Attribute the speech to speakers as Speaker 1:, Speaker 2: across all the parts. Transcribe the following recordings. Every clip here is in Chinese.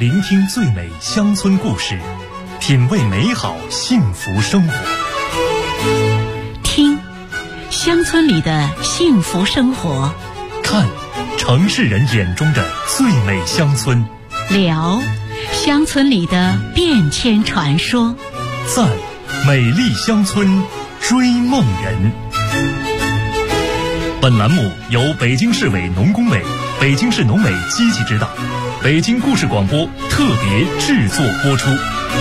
Speaker 1: 聆听最美乡村故事，品味美好幸福生活。
Speaker 2: 听乡村里的幸福生活，
Speaker 1: 看城市人眼中的最美乡村，
Speaker 2: 聊乡村里的变迁传说，
Speaker 1: 赞美丽乡村追梦人。本栏目由北京市委农工委、北京市农委积极指导，北京故事广播特别制作播出。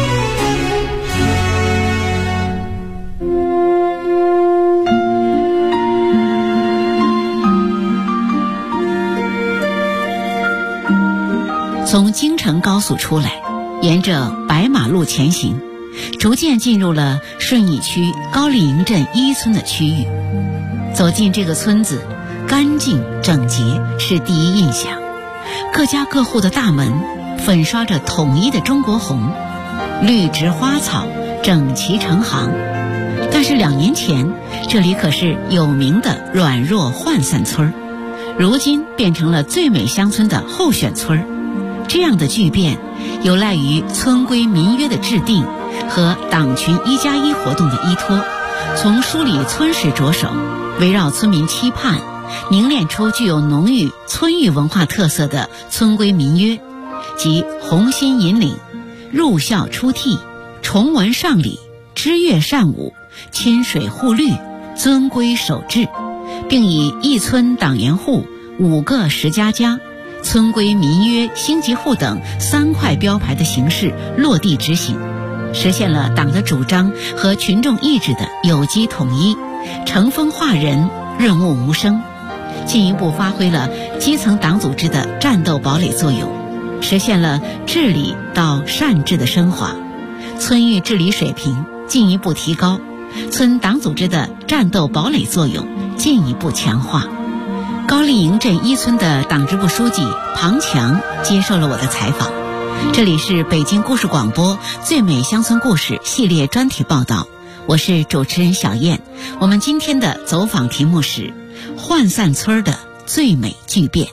Speaker 2: 从京承高速出来，沿着白马路前行，逐渐进入了顺义区高丽营镇一村的区域。走进这个村子，干净整洁是第一印象，各家各户的大门粉刷着统一的中国红，绿植花草整齐成行。但是2年前，这里可是有名的软弱涣散村，如今变成了最美乡村的候选村。这样的巨变有赖于村规民约的制定和党群1+1活动的依托，从梳理村史着手，围绕村民期盼，凝练出具有浓郁村域文化特色的村规民约，即红心引领、入校出替、崇文尚礼、知乐善舞、亲水护律、遵规守制，并以一村党员户、5个10家家、村规民约星级户等3块标牌的形式落地执行，实现了党的主张和群众意志的有机统一，成风化人，润物无声，进一步发挥了基层党组织的战斗堡垒作用，实现了治理到善治的升华，村域治理水平进一步提高，村党组织的战斗堡垒作用进一步强化。高丽营镇一村的党支部书记庞强接受了我的采访。这里是北京故事广播最美乡村故事系列专题报道，我是主持人小燕。我们今天的走访题目是涣散村的最美巨变。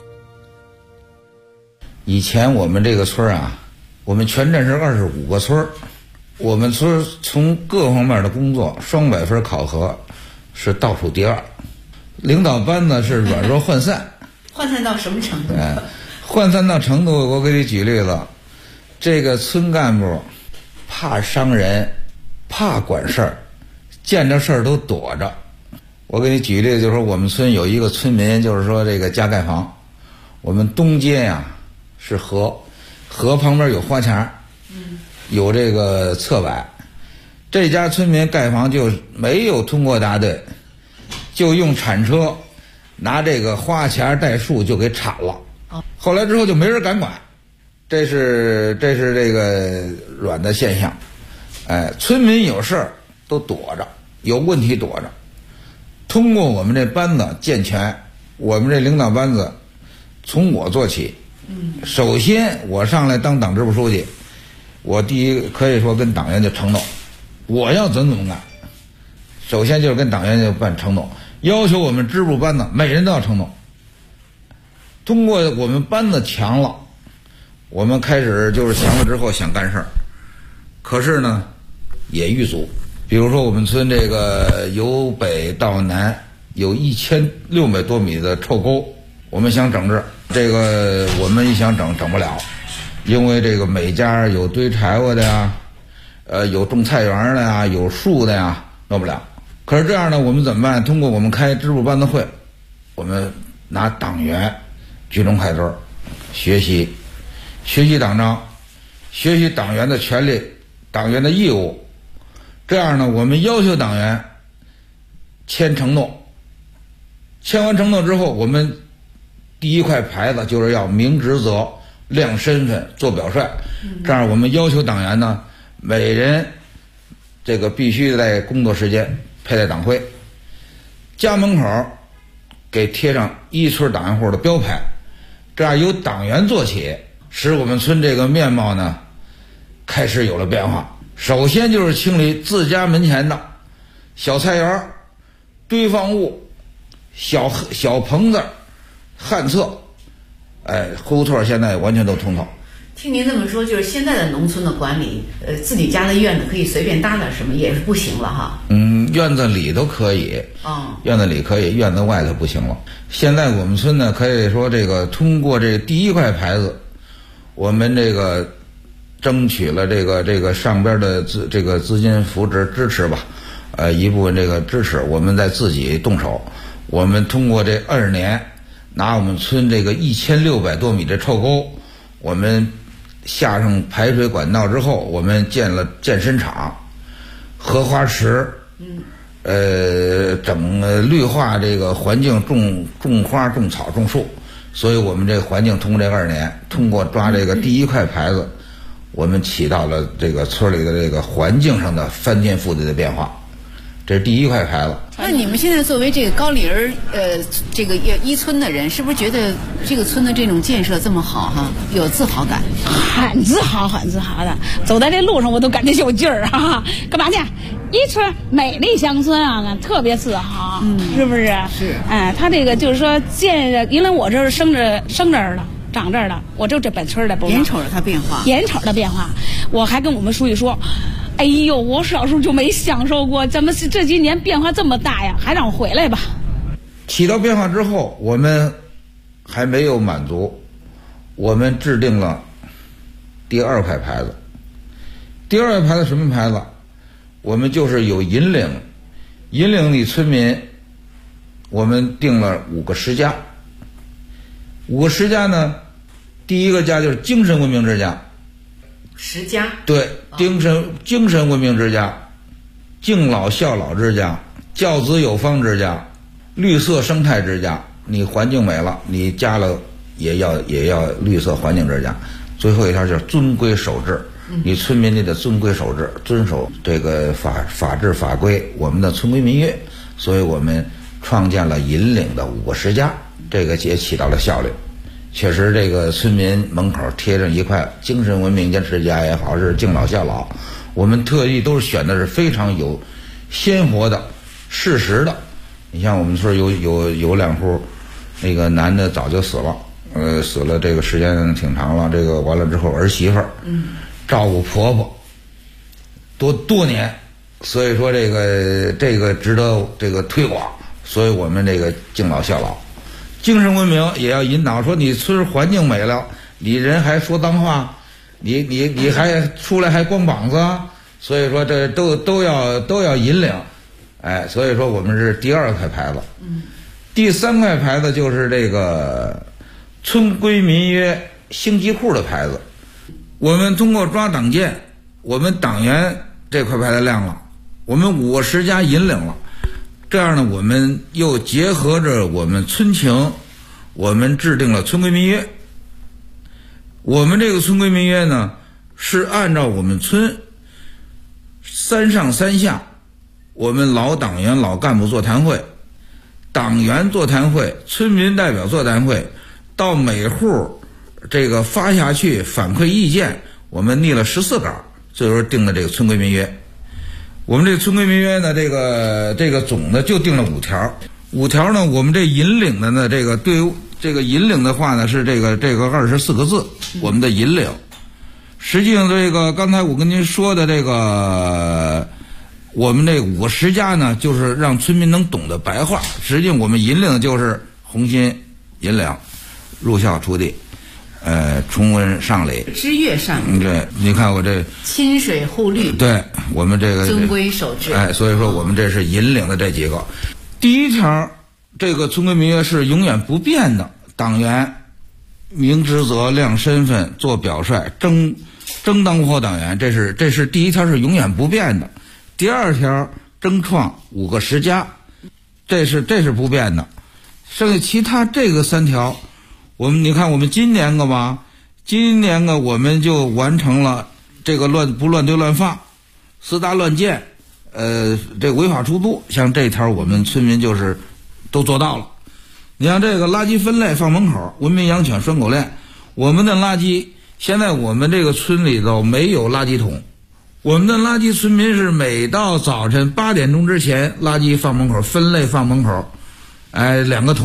Speaker 3: 以前我们这个村啊，我们全镇是25个村，我们村从各方面的工作双百分考核是倒数第2，领导班呢是软弱涣散。
Speaker 2: 涣散到什么程度？
Speaker 3: 涣散到程度，我给你举例子，这个村干部怕伤人，怕管事儿，见着事儿都躲着。我给你举例子，就是说我们村有一个村民，就是说这个家盖房，我们东街呀是河旁边有花墙，有这个侧柏，这家村民盖房就没有通过大队，就用铲车拿这个花墙带树就给铲了。后来之后就没人敢管，这是这个软的现象。村民有事儿都躲着，有问题躲着。通过我们这班子健全，我们这领导班子从我做起。首先我上来当党支部书记，我第一可以说跟党员就承诺，我要怎么干。首先就是跟党员就办承诺，要求我们支部班子每人都要承诺。通过我们班子强了，我们开始就是强了之后想干事儿，可是呢也遇阻。比如说我们村这个由北到南有1600多米的臭沟，我们想整治，这个我们一想整不了，因为这个每家有堆柴火的呀，有种菜园的呀，有树的呀，弄不了。可是这样呢，我们怎么办？通过我们开支部班子会，我们拿党员聚中开堆，学习党章，学习党员的权利、党员的义务。这样呢，我们要求党员签承诺，签完承诺之后，我们第1块牌子就是要明职责、亮身份、做表率。这样我们要求党员呢，每人这个必须在工作时间佩戴党徽，家门口给贴上一村党员户的标牌，这样由党员做起，使我们村这个面貌呢开始有了变化。首先就是清理自家门前的小菜园、堆放物、小棚子、旱厕，胡同现在完全都通透。
Speaker 2: 听您这么说，就是现在的农村的管理，自己家的院子可以随便搭点什么也是不行了哈。
Speaker 3: 院子里都可以，院子里可以，院子外头不行了。现在我们村呢，可以说这个通过这第一块牌子，我们这个争取了这个上边的资金扶持支持吧，一部分这个支持，我们再自己动手。我们通过这20年，拿我们村这个1600多米的臭沟，我们下上排水管道之后，我们建了健身场、荷花池，整绿化这个环境，种花、种草、种树。所以我们这个环境通过这20年，通过抓这个第一块牌子，我们起到了这个村里的这个环境上的翻天覆地的变化。这是第一块牌子。
Speaker 2: 那你们现在作为这个高丽人这个一村的人，是不是觉得这个村的这种建设这么好哈，有自豪感？
Speaker 4: 很自豪，很自豪的。走在这路上，我都感觉有劲儿啊！干嘛去？一村美丽乡村啊，特别自豪，是不是？
Speaker 2: 是。
Speaker 4: 他这个就是说因为我这是生这儿了。长这儿了，我就这本村的。
Speaker 2: 眼瞅着它变化，
Speaker 4: 眼瞅着变化，我还跟我们书记说：“哎呦，我小时候就没享受过，怎么是这几年变化这么大呀？还让我回来吧。”
Speaker 3: 起到变化之后，我们还没有满足，我们制定了第2块牌子。第2块牌子什么牌子？我们就是有引领的村民，我们定了5个10家。5个10家呢，第一个家就是精神文明之家。
Speaker 2: 10家？对，
Speaker 3: 精神文明之家，敬老孝老之家，教子有方之家，绿色生态之家。你环境美了，你家了也要绿色环境之家。最后一条就是遵规守制，你村民你得遵规守制，遵守这个法制法规，我们的村规民约。所以我们创建了引领的5个10家。这个也起到了效率，确实这个村民门口贴上一块精神文明之家也好，是敬老孝老，我们特意都是选的是非常有鲜活的事实的。你像我们村有2户，那个男的早就死了，死了这个时间挺长了，这个完了之后儿媳妇儿照顾婆婆多年，所以说这个值得这个推广。所以我们这个敬老孝老。精神文明也要引导，说你村环境美了，你人还说脏话，你还出来还光膀子，所以说这都要引领，所以说我们是第2块牌子。第3块牌子就是这个村规民约星级库的牌子。我们通过抓党建，我们党员这块牌子亮了，我们5个10家引领了。这样呢，我们又结合着我们村情，我们制定了村规民约。我们这个村规民约呢，是按照我们村3上3下，我们老党员老干部座谈会，党员座谈会，村民代表座谈会，到每户这个发下去反馈意见，我们拟了14稿，最后定的这个村规民约。我们这个村规民约呢，这个总的就定了5条。5条呢，我们这引领的呢，这个对于这个引领的话呢，是这个24个字，我们的引领。实际上，这个刚才我跟您说的这个，我们这5个10家呢，就是让村民能懂得白话。实际上，我们引领的就是红心引领，入孝出地，崇文尚礼，
Speaker 2: 知乐善舞。
Speaker 3: 对，你看我这
Speaker 2: 亲水护绿，
Speaker 3: 对我们这个
Speaker 2: 遵规守制。
Speaker 3: 所以说我们这是引领的这几个。第1条，这个村规民约是永远不变的，党员明职责、亮身份、做表率、争当务党员，这是第1条是永远不变的。第2条，争创5个10家，这是不变的。剩下其他这个3条。你看我们今年个我们就完成了这个不乱堆乱放，4大乱建，这违法出租，像这条我们村民就是都做到了。你像这个垃圾分类放门口，文明养犬拴狗链，我们的垃圾现在我们这个村里头没有垃圾桶，我们的垃圾村民是每到早晨8点钟之前，垃圾放门口，分类放门口，2个桶。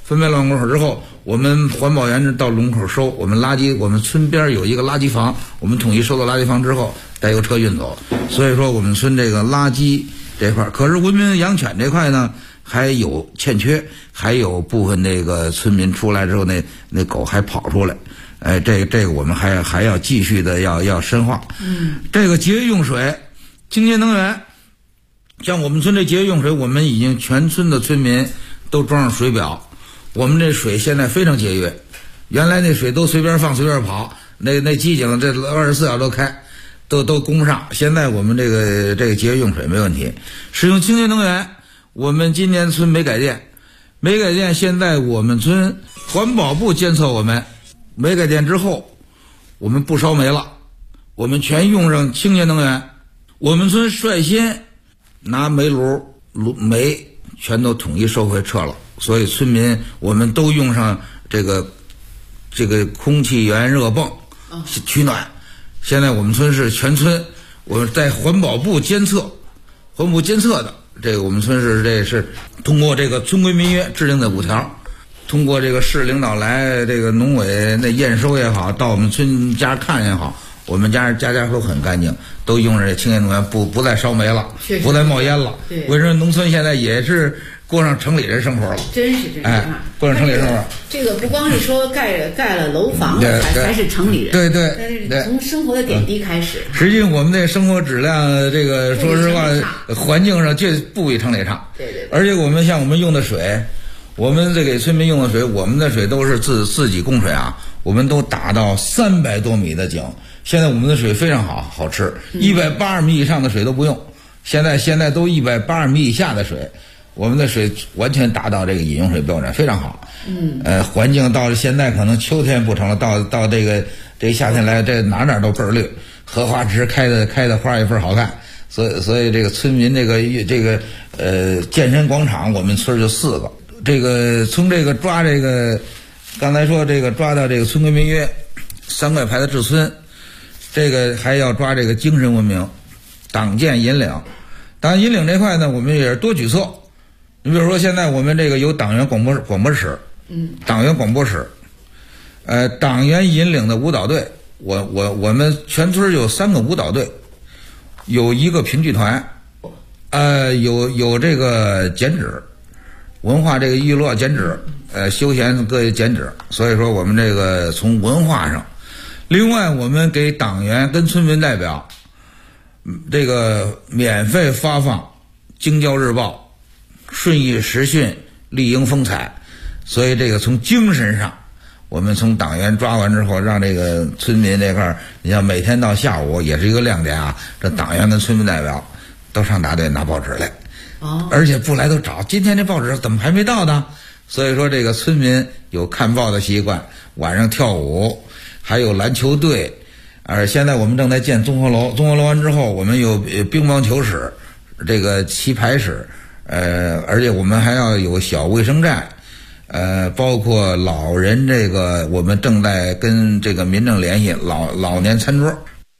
Speaker 3: 分配到龙口之后，我们环保员到龙口收，我们垃圾，我们村边有一个垃圾房，我们统一收到垃圾房之后，再由车运走。所以说我们村这个垃圾这块，可是文明养犬这块呢还有欠缺，还有部分那个村民出来之后，那狗还跑出来。这个我们还要继续的要深化。这个节约用水、清洁能源，像我们村这节约用水，我们已经全村的村民都装上水表。我们这水现在非常节约，原来那水都随便放随便跑，那机井这24小时都开，都供不上。现在我们这个节约用水没问题，使用清洁能源。我们今年村没改电，现在我们村环保部监测我们。煤改电之后，我们不烧煤了，我们全用上清洁能源。我们村率先拿煤煤全都统一收回撤了，所以村民我们都用上这个空气源热泵取暖。现在我们村是全村，我们在环保部监测的，这个我们村是通过这个村规民约制定的5条。通过这个市领导来这个农委那验收也好，到我们村家看也好，我们家都很干净，都用着清洁能源，不再烧煤了，不再冒烟了。
Speaker 2: 对，
Speaker 3: 为什么农村现在也是过上城里人生活了？
Speaker 2: 真是
Speaker 3: 过上城里生活。
Speaker 2: 这个不光是说盖了楼房才是城里人，
Speaker 3: 对，
Speaker 2: 从生活的点滴开始。
Speaker 3: 实际我们这生活质量，这个说实话，环境上就不比城里差。
Speaker 2: 对，
Speaker 3: 而且我们用的水。我们这给村民用的水，我们的水都是自己供水啊，我们都打到300多米的井。现在我们的水非常好吃，180米以上的水都不用。现在都180米以下的水，我们的水完全达到这个饮用水标准，非常好。环境到了现在可能秋天不成了，到这个夏天来，这哪都倍儿绿，荷花池开的花也倍儿好看。所以这个村民这个健身广场，我们村就4个。这个从这个抓这个，刚才说这个抓到这个村规民约，3块牌的治村，这个还要抓这个精神文明，党建引领。党引领这块呢，我们也是多举措。你比如说，现在我们这个有党员广播室，党员广播室，党员引领的舞蹈队，我们全村有3个舞蹈队，有1个评剧团，有这个剪纸。文化这个娱乐剪纸，休闲各剪纸，所以说我们这个从文化上，另外我们给党员跟村民代表，这个免费发放《京郊日报》、顺义时讯、丽英风采，所以这个从精神上，我们从党员抓完之后，让这个村民这块，你像每天到下午也是一个亮点啊，这党员跟村民代表都上大队拿报纸来。而且不来都找，今天这报纸怎么还没到呢？所以说这个村民有看报的习惯，晚上跳舞，还有篮球队。现在我们正在建综合楼，综合楼完之后，我们有乒乓球室，这个棋牌室，而且我们还要有小卫生站，包括老人这个，我们正在跟这个民政联系老年餐桌。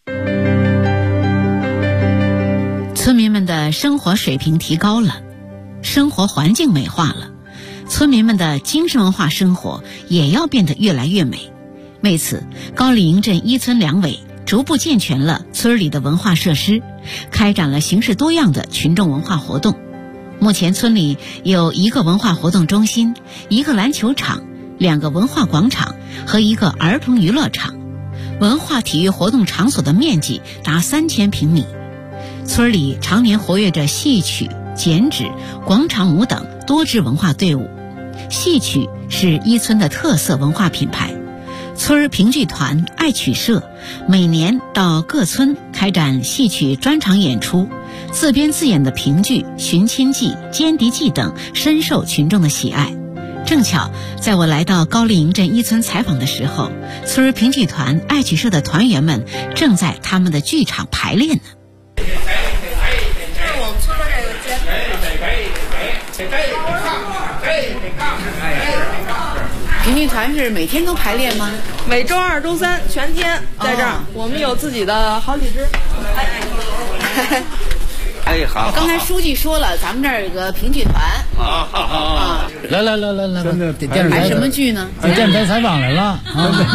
Speaker 2: 村民们的生活水平提高了，生活环境美化了，村民们的精神文化生活也要变得越来越美。为此，高丽营镇1村2委逐步健全了村里的文化设施，开展了形式多样的群众文化活动。目前村里有1个文化活动中心、1个篮球场、2个文化广场和1个儿童娱乐场，文化体育活动场所的面积达3000平米。村里常年活跃着戏曲、剪纸、广场舞等多支文化队伍。戏曲是1村的特色文化品牌，村评剧团爱曲社每年到各村开展戏曲专场演出，自编自演的评剧《寻亲记》《歼敌记》等深受群众的喜爱。正巧在我来到高丽营镇1村采访的时候，村评剧团爱曲社的团员们正在他们的剧场排练呢。评剧团是每天都排练吗？
Speaker 5: 每周2、周3全天在这儿，我们有自己的好几支。
Speaker 3: 好。
Speaker 2: 刚才书记说了，咱们这儿有个评剧团。
Speaker 6: 来，电视台
Speaker 2: 拍什么剧呢？
Speaker 6: 电视台采访来了啊！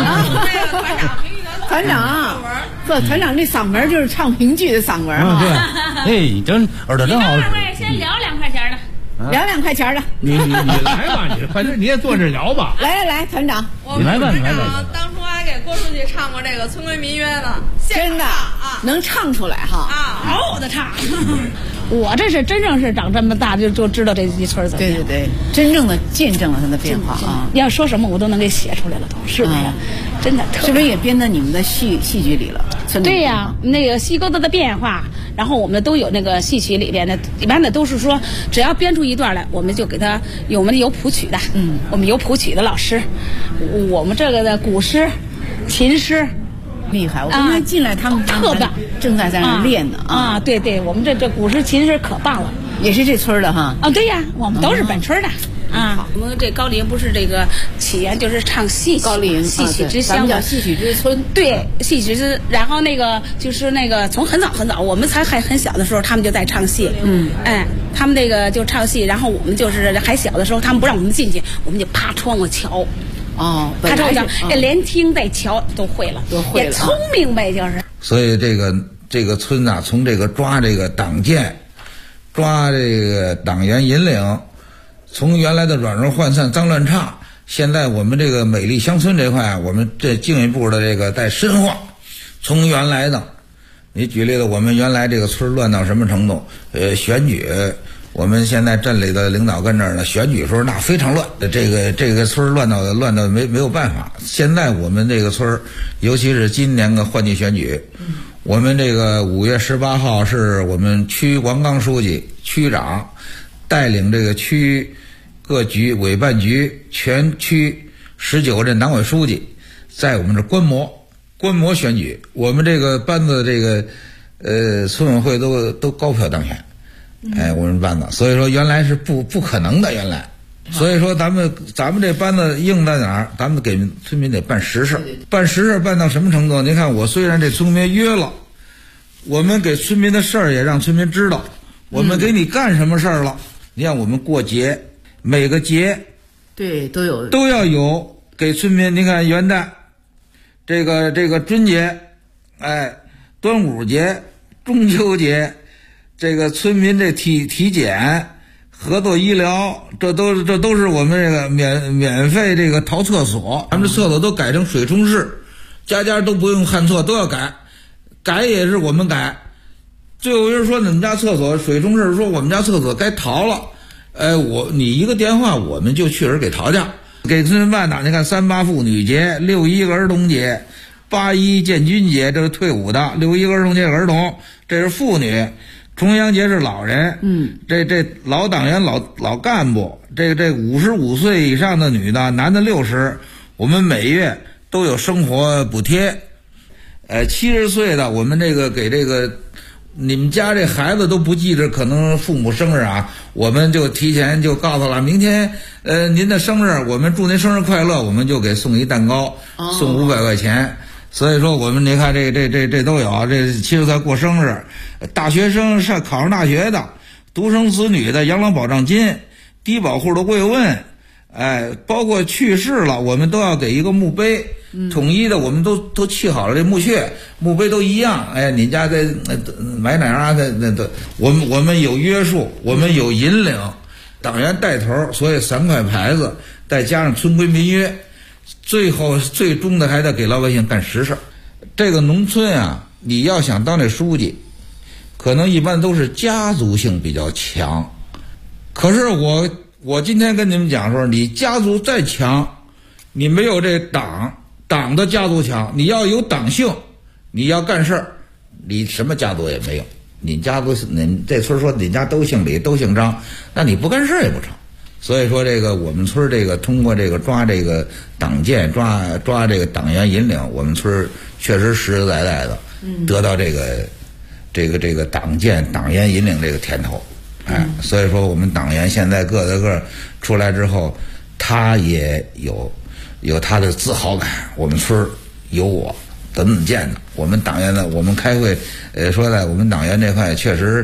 Speaker 2: 团长，不，团长这嗓门就是唱评剧的嗓门啊！
Speaker 6: 对，哎，真耳朵真好。
Speaker 4: 二位先聊2块钱的。
Speaker 2: 聊2块钱的，
Speaker 7: 你来吧，反正你也坐这聊吧。
Speaker 2: 来，团长，
Speaker 6: 你来吧，
Speaker 5: 当初还给郭书记唱过这个村规民约呢，
Speaker 2: 真的
Speaker 5: 啊，
Speaker 2: 能唱出来哈
Speaker 5: 啊，
Speaker 4: 嗷嗷的唱。我这是真正是长这么大就知道这一村怎么样。
Speaker 2: 对，真正的见证了它的变化啊！
Speaker 4: 你要说什么我都能给写出来了，都是不是？真的，
Speaker 2: 是不是也编到你们的戏剧里了？
Speaker 4: 对呀，那个戏沟子的变化，然后我们都有那个戏曲里边的，一般的都是说，只要编出一段来，我们就给他，我们有谱曲的，我们有谱曲的老师，我们这个的古诗、琴诗。
Speaker 2: 厉害！我刚才进来，他们
Speaker 4: 特棒，
Speaker 2: 正在那练呢
Speaker 4: 啊！对，我们这古诗琴诗可棒了，
Speaker 2: 也是这村的哈。
Speaker 4: 啊，对呀，我们都是本村的啊。我们这高陵不是这个起源就是唱戏曲，
Speaker 2: 高陵
Speaker 4: 戏曲之乡
Speaker 2: 的戏曲之村。
Speaker 4: 对，戏曲之，然后那个就是那个从很早，我们才还很小的时候，他们就在唱戏。他们那个就唱戏，然后我们就是还小的时候，他们不让我们进去，我们就趴窗户瞧。他这样连听带瞧都会了，也聪明呗，就是。
Speaker 3: 所以这个村啊，从这个抓这个党建，抓这个党员引领，从原来的软弱涣散、脏乱差，现在我们这个美丽乡村这块，我们这进一步的这个在深化。从原来的，你举例子，我们原来这个村乱到什么程度？选举。我们现在镇里的领导跟这儿呢，选举时候那非常乱，这个村乱到没有办法。现在我们这个村，尤其是今年的换届选举，我们这个5月18号是我们区王刚书记、区长带领这个区各局委办局全区19任党委书记，在我们这观摩选举，我们这个班子这个村委会都高票当选。我们班子，所以说原来是不可能的，原来，所以说咱们这班子硬在哪儿？咱们给村民得办实事，办实事办到什么程度？您看，我虽然这村民约了，我们给村民的事儿也让村民知道，我们给你干什么事儿了？你看我们过节，每个节，
Speaker 2: 对，
Speaker 3: 都要有给村民。你看元旦，这个春节，端午节、中秋节。这个村民这体检、合作医疗，这都是我们这个免费这个淘厕所，咱们这厕所都改成水冲式，家都不用旱厕，都要改也是我们改。最后人说你们家厕所水冲式，说我们家厕所该淘了，你一个电话我们就去人给淘去，给村民办的。你看38妇女节、6·1儿童节、8·1建军节，这是退伍的；6·1儿童节儿童，这是妇女。重阳节是老人，这老党员老干部，这55岁以上的女的，男的60，我们每月都有生活补贴。70岁的我们这个给这个你们家这孩子都不记着可能父母生日啊，我们就提前就告诉了，明天您的生日，我们祝您生日快乐，我们就给送一蛋糕，送500块钱。所以说我们你看这都有，这70岁过生日，大学生考上大学的，独生子女的养老保障金，低保户的慰问，包括去世了，我们都要给一个墓碑，统一的，我们都砌好了这墓穴，墓碑都一样。你家在买哪啊？我们有约束，我们有引领，党员带头，所以3块牌子，再加上村规民约。最终的还得给老百姓干实事。这个农村啊，你要想当这书记，可能一般都是家族性比较强。可是我今天跟你们讲说，你家族再强，你没有这党的家族强，你要有党性，你要干事儿，你什么家族也没有。你家族，你这村说你家都姓李，都姓张，那你不干事儿也不成。所以说这个我们村这个通过这个抓这个党建抓这个党员引领，我们村确实实实在在的得到这个党建党员引领这个甜头。所以说我们党员现在个出来之后，他也有他的自豪感，我们村有我怎么见的。我们党员呢，我们开会说在我们党员这块确实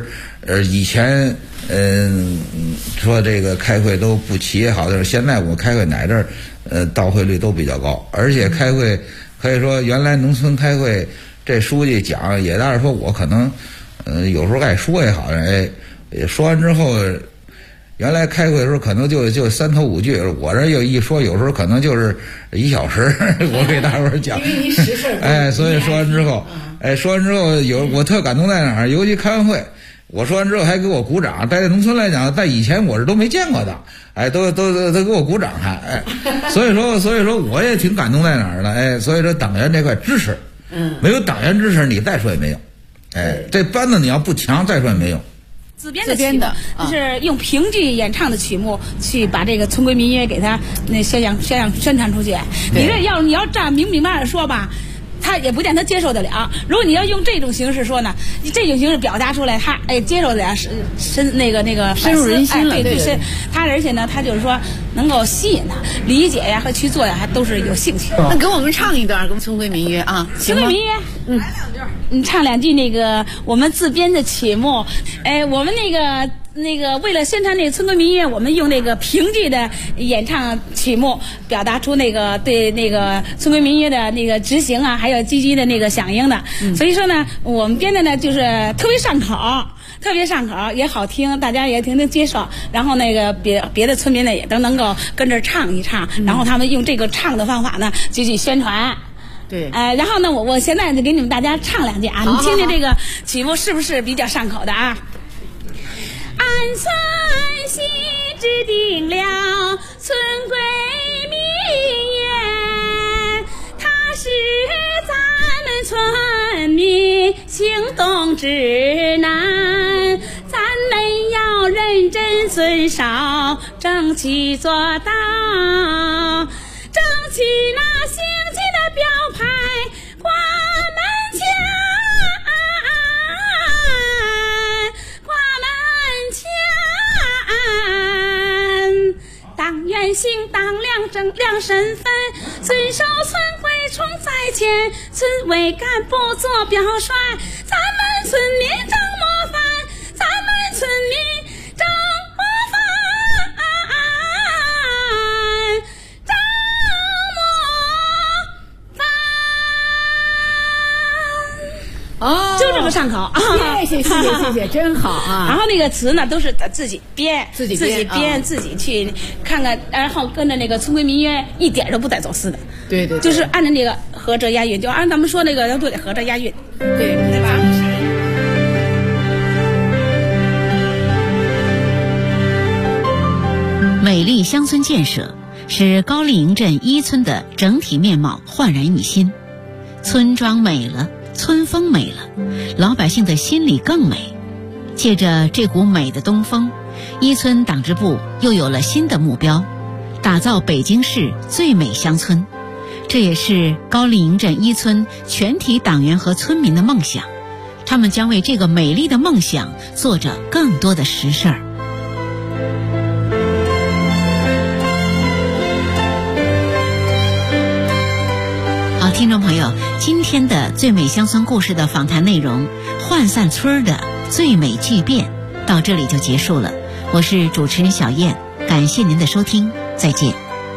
Speaker 3: 以前说这个开会都不齐也好，就是现在我开会哪阵到会率都比较高，而且开会可以说原来农村开会这书记讲也当然说我可能有时候爱说也好，说完之后。原来开会的时候可能就3头5句，我这又一说，有时候可能就是1小时，我给大伙儿讲。
Speaker 2: 因为您实事。
Speaker 3: 所以说完之后，我特感动在哪儿？尤其开完会，我说完之后还给我鼓掌。在农村来讲，在以前我是都没见过的，都给我鼓掌还，所以说我也挺感动在哪儿呢？所以说党员这块支持，没有党员支持，你再说也没用，这班子你要不强，再说也没用。
Speaker 4: 自编的曲目就是用评剧演唱的曲目去把这个村规民约给他宣传出去。你这你要这样明白的说吧，他也不见他接受得了。如果你要用这种形式说呢，这种形式表达出来，他接受得了，深入人心了。对，他而且呢，他就是说能够吸引他理解呀和去做呀，还都是有兴趣。
Speaker 2: 那给我们唱一段，给我们村规民约啊，
Speaker 4: 村规民约，来2句。你唱2句那个我们自编的曲目，我们那个为了宣传那个村规民约，我们用那个评剧的演唱曲目，表达出那个对那个村规民约的那个执行啊，还有积极的那个响应的。所以说呢，我们编的呢就是特别上口，也好听，大家也挺接受。然后那个别的村民呢也都能够跟着唱一唱，然后他们用这个唱的方法呢继续宣传。
Speaker 2: 对，
Speaker 4: 然后呢，我现在就给你们大家唱2句啊，你听听这个曲目是不是比较上口的啊？俺村西制定了村规民约，它是咱们村民行动指南，咱们要认真遵守，争取做到，争取那行进的标牌挂门前，党员行当亮身份，遵守村规冲在前，村委干部做表率，咱们村民争模范，咱们村民争模范，争模范。
Speaker 2: 哦，
Speaker 4: 就这么上口。
Speaker 2: 谢谢，真好啊！
Speaker 4: 然后那个词呢，都是自己编，自己去看看，然后跟着那个村规民约一点都不带走私的。
Speaker 2: 对，
Speaker 4: 就是按照那个合辙押韵，就按咱们说那个都得合辙押韵，对吧？
Speaker 2: 美丽乡村建设使高丽营镇1村的整体面貌焕然一新，村庄美了，村风美了，老百姓的心里更美。借着这股美的东风，1村党支部又有了新的目标，打造北京市最美乡村。这也是高丽营镇1村全体党员和村民的梦想，他们将为这个美丽的梦想做着更多的实事儿。好，听众朋友，今天的最美乡村故事的访谈内容，涣散村的最美巨变，到这里就结束了。我是主持人小燕，感谢您的收听，再见。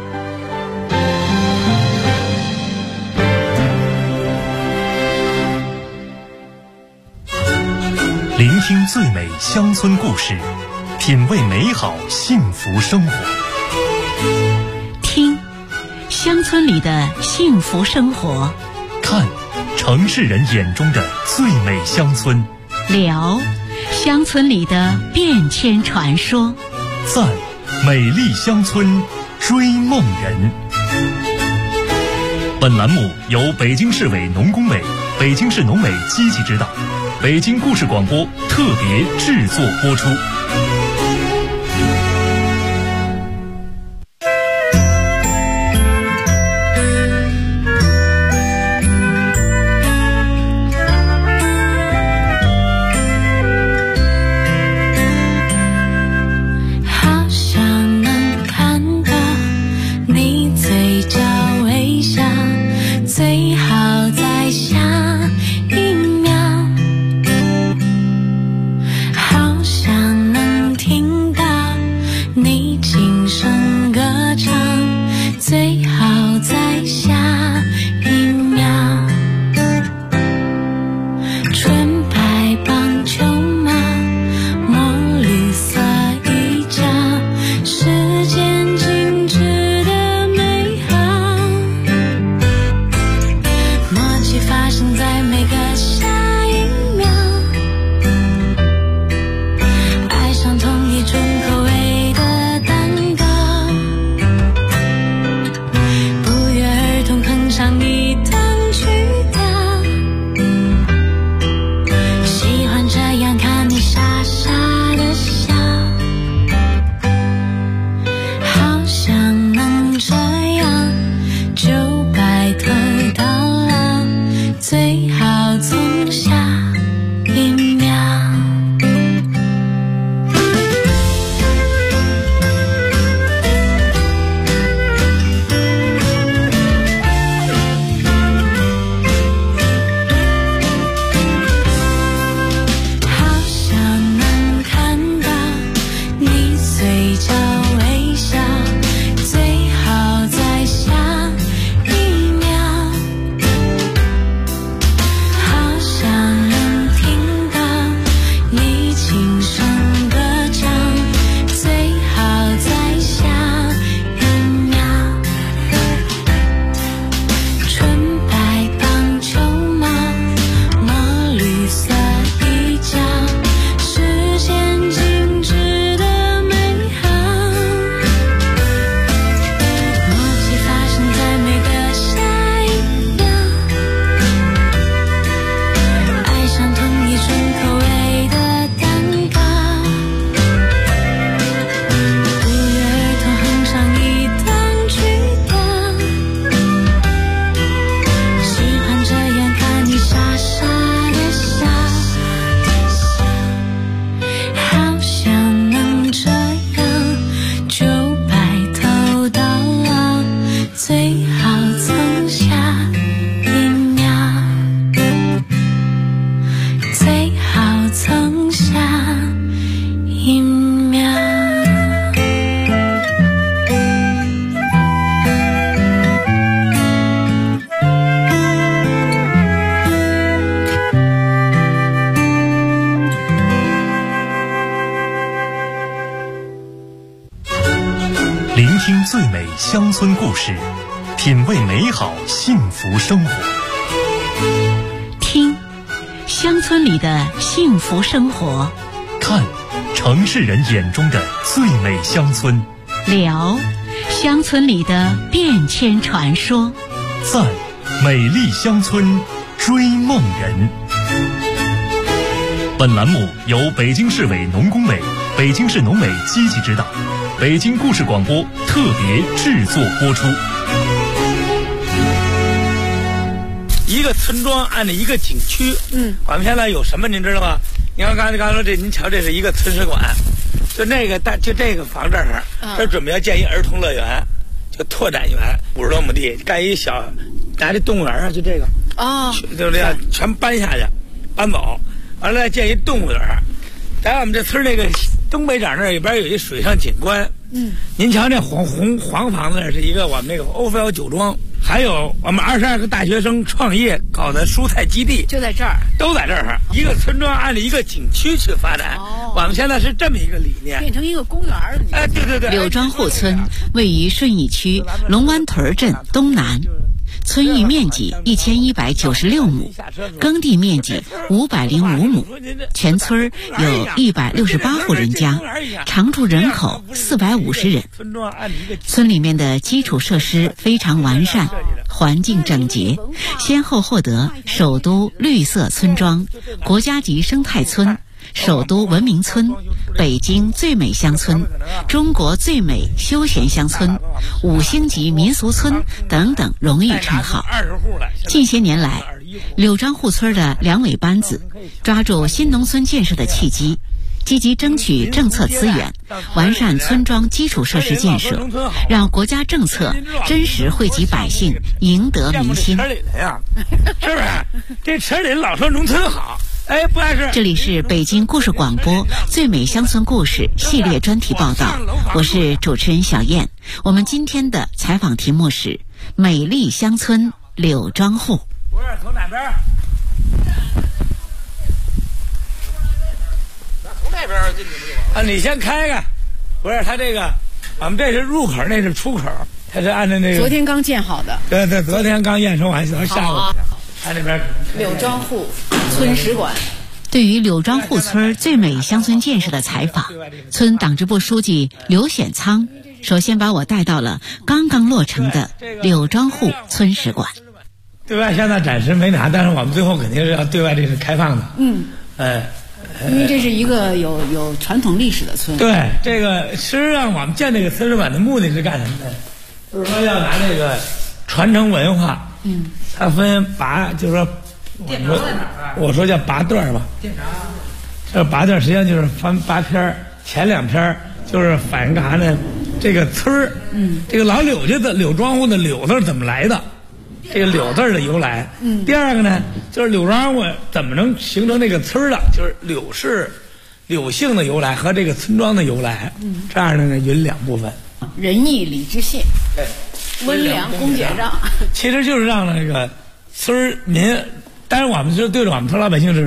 Speaker 1: 聆听最美乡村故事，品味美好幸福生活。
Speaker 2: 听乡村里的幸福生活，
Speaker 1: 看城市人眼中的最美乡村，
Speaker 2: 聊乡村里的变迁传说，
Speaker 1: 赞美丽乡村追梦人。本栏目由北京市委农工委、北京市农委积极指导，北京故事广播特别制作播出。
Speaker 8: 好想能这样就白头到老，最好从下一秒。
Speaker 1: 聆听最美乡村故事，品味美好幸福生活。
Speaker 2: 听乡村里的幸福生活，
Speaker 1: 看城市人眼中的最美乡村，
Speaker 2: 聊乡村里的变迁传说，
Speaker 1: 在美丽乡村追梦人。本栏目由北京市委农工委、北京市农委积极指导，北京故事广播特别制作播出。
Speaker 9: 一个村庄按照一个景区，我们现在有什么您知道吗？你看刚才说这，您瞧，这是一个村史馆，就那个就这个房这儿，这准备要建一儿童乐园，就拓展园50多亩地，盖一小，拿这动物园啊，就这个就这样全搬下去，搬走，完了再建一动物园。在我们这村那个东北角那里边有一水上景观，您瞧这黄房子是一个我们那个欧菲尔酒庄，还有我们22个大学生创业搞的蔬菜基地，
Speaker 5: 就在这儿，
Speaker 9: 都在这儿。一个村庄按照一个景区去发展，我们现在是这么一个理念，
Speaker 5: 变成一个公园了。
Speaker 9: 哎，对对对。
Speaker 2: 柳庄户村位于顺义区龙湾屯镇东南。村域面积1196亩，耕地面积505亩，全村有168户人家，常住人口450人。村里面的基础设施非常完善，环境整洁，先后获得首都绿色村庄、国家级生态村、首都文明村、北京最美乡村、中国最美休闲乡村、5星级民俗村等等荣誉称号。近些年来，柳庄户村的两委班子抓住新农村建设的契机，积极争取政策资源，完善村庄基础设施建设，让国家政策真实惠及百姓，赢得民心。
Speaker 9: 是不是？这城里老说农村好。哎，不碍事。
Speaker 2: 这里是北京故事广播最美乡村故事系列专题报道，我是主持人小燕。我们今天的采访题目是美丽乡村柳庄户。
Speaker 9: 不是从哪边？从那边进去啊，你先开开。不是，他这个，我们这是入口，那是出口，他是按照那个。
Speaker 5: 昨天刚建好的。
Speaker 9: 对对，昨天刚验收完，下午。他那边
Speaker 5: 柳庄户村史馆。
Speaker 2: 对于柳庄户村最美乡村建设的采访，村党支部书记刘显仓首先把我带到了刚刚落成的柳庄户村史馆。
Speaker 9: 对外现在暂时没拿，但是我们最后肯定是要对外这个开放的。
Speaker 2: 因为这是一个有传统历史的村。
Speaker 9: 对，这个实际上我们建这个村史馆的目的是干什么呢？就是说要拿这个传承文化。它分就是说，我说叫8段吧。这8段实际上就是分8篇，前2篇就是反映干啥呢？这个村儿，这个老柳家的柳庄户的柳字怎么来的？这个柳字的由来。第二个呢，就是柳庄户怎么能形成这个村儿的？就是柳姓的由来和这个村庄的由来。这样的呢，云2部分。
Speaker 2: 仁义礼智信，
Speaker 9: 对，
Speaker 2: 温良恭俭让，
Speaker 9: 其实就是让那个村民，当然我们是对着我们村老百姓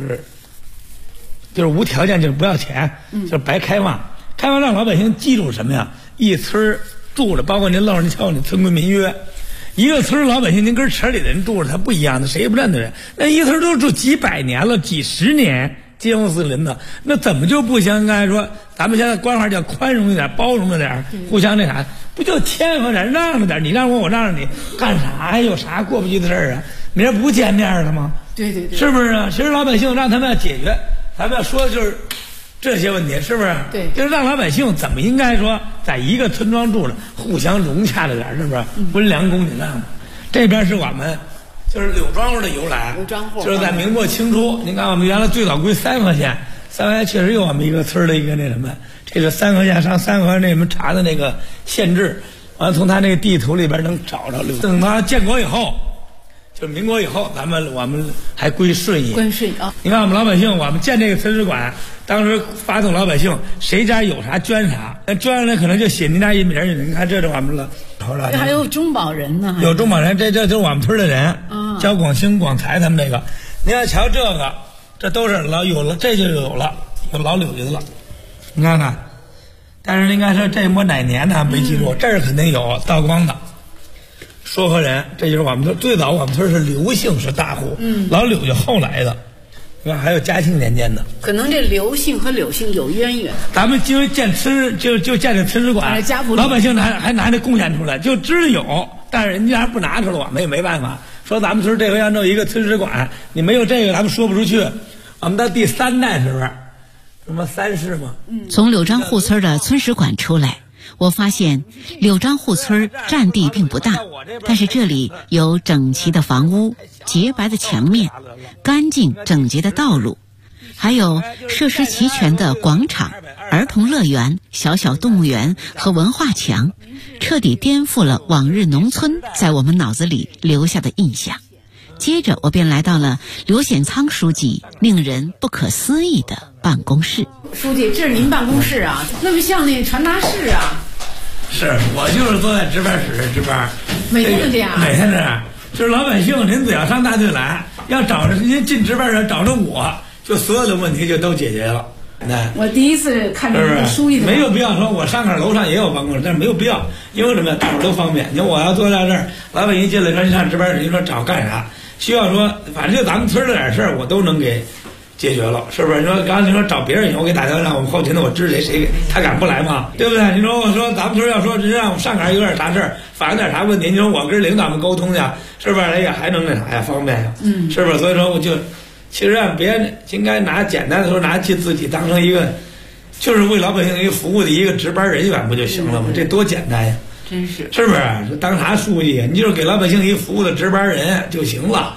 Speaker 9: 就是无条件，就是不要钱，就是白开放，让老百姓记住什么呀？一村住着，包括您您瞧你村规民约，一个村老百姓您跟城里的人住着，他不一样的，谁也不认得人，那一村都住几百年了，几十年。街坊四邻的，那怎么就不应该说？咱们现在官话叫宽容一点，包容着点，互相那啥，不就谦和点，让着点？你让我让着你，干啥呀？有啥过不去的事儿啊？明儿不见面了吗？
Speaker 2: 对，
Speaker 9: 是不是啊？其实老百姓让他们要解决，咱们要说的就是这些问题，是不是？
Speaker 2: 对，
Speaker 9: 就是让老百姓怎么应该说，在一个村庄住着，互相融洽着点，是不是？温良恭俭让。这边是我们。就是柳庄户的由来，就是在明末清初，您看我们原来最早归三河县，三河县确实有我们一个村的一个那什么，这是三河县上三河那什么查的那个县志，完了从他那个地图里边能找着。等他建国以后，就是民国以后，我们还归顺义。
Speaker 2: 归顺啊！
Speaker 9: 你看我们老百姓，我们建这个村史馆，当时发动老百姓，谁家有啥捐啥，那捐上来可能就写您家一名儿。你看这是我们了。
Speaker 2: 还有中保人呢，
Speaker 9: 有中保人，这就是我们村的人，焦广兴、广才他们这个。你看瞧这个，这都是有了，这就有老柳家的了。你看看，但是应该说这摸哪年呢？没记住，这儿肯定有道光的。说和人，这就是我们村最早，我们村是刘姓是大户，老柳家后来的。你看还有嘉庆年间的，
Speaker 2: 可能这刘姓和柳姓有渊源。
Speaker 9: 咱们因为建村就建这村史馆，老百姓还拿这贡献出来，就知道有，但是人家还不拿出来，我们也没办法。说咱们村这回要弄一个村史馆，你没有这个咱们说不出去。我们到第3代时候，什么3世嘛。
Speaker 2: 从柳庄户村的村史馆出来，我发现柳庄户村占地并不大，但是这里有整齐的房屋、洁白的墙面、干净整洁的道路，还有设施齐全的广场、儿童乐园、小小动物园和文化墙，彻底颠覆了往日农村在我们脑子里留下的印象。接着我便来到了刘显仓书记令人不可思议的办公室。书记，这是您办公室啊，那么像那传达室啊。
Speaker 9: 是我就是坐在值班室值班，
Speaker 2: 每天都这样，
Speaker 9: 每天这样。就是老百姓，您只要上大队来，要找着您进值班室找着我，就所有的问题就都解决了。
Speaker 2: 我第一次看这个书记的，
Speaker 9: 没有必要说我上楼上也有办公室，但是没有必要，因为什么？大伙都方便。你说我要坐在这儿，老百姓进来说你上值班室，你说找干啥？需要说，反正就咱们村的点事儿，我都能给解决了，是不是？你说刚刚你说找别人，我给打电话让我们后勤的我支持谁，他敢不来吗？对不对？你说我说咱们村要说让我们上岗有点啥事儿，反映点啥问题，你说我跟领导们沟通去，是不是？哎呀，还能那啥呀，方便呀，是不是？所以说我就，其实让别人应该拿简单的时候拿起自己当成一个，就是为老百姓一个服务的一个值班人员不就行了吗？这多简单呀！
Speaker 2: 真是，
Speaker 9: 是不是？当啥书记呀？你就是给老百姓一服务的值班人就行了。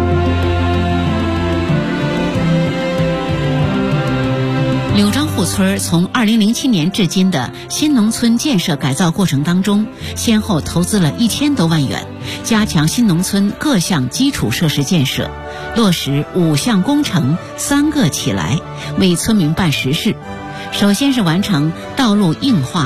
Speaker 2: 柳庄户村从2007年至今的新农村建设改造过程当中，先后投资了1000多万元，加强新农村各项基础设施建设，落实5项工程3个起来，为村民办实事。首先是完成道路硬化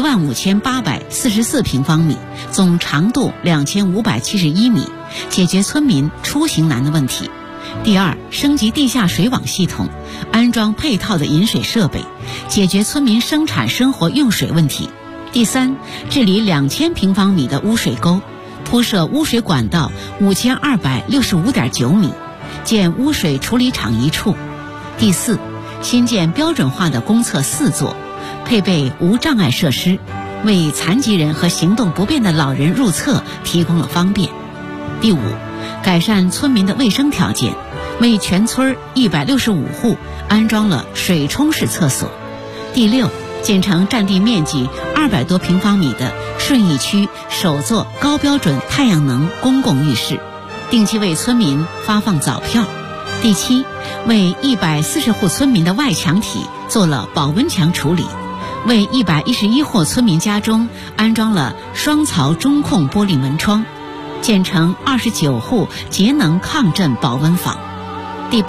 Speaker 2: 15844平方米，总长度2571米，解决村民出行难的问题。第二，升级地下水网系统，安装配套的饮水设备，解决村民生产生活用水问题。第三，治理2000平方米的污水沟，铺设污水管道5265.9米，建污水处理厂1处。第四，新建标准化的公厕4座，配备无障碍设施，为残疾人和行动不便的老人入厕提供了方便。第五，改善村民的卫生条件， 为全村165户安装了水冲式厕所。第6，建成占地面积200多平方米的顺义区首座高标准太阳能公共浴室，定期为村民发放早票。第7，为140户村民的外墙体做了保温墙处理，为111户村民家中安装了双槽中控玻璃门窗，建成29户节能抗震保温房。第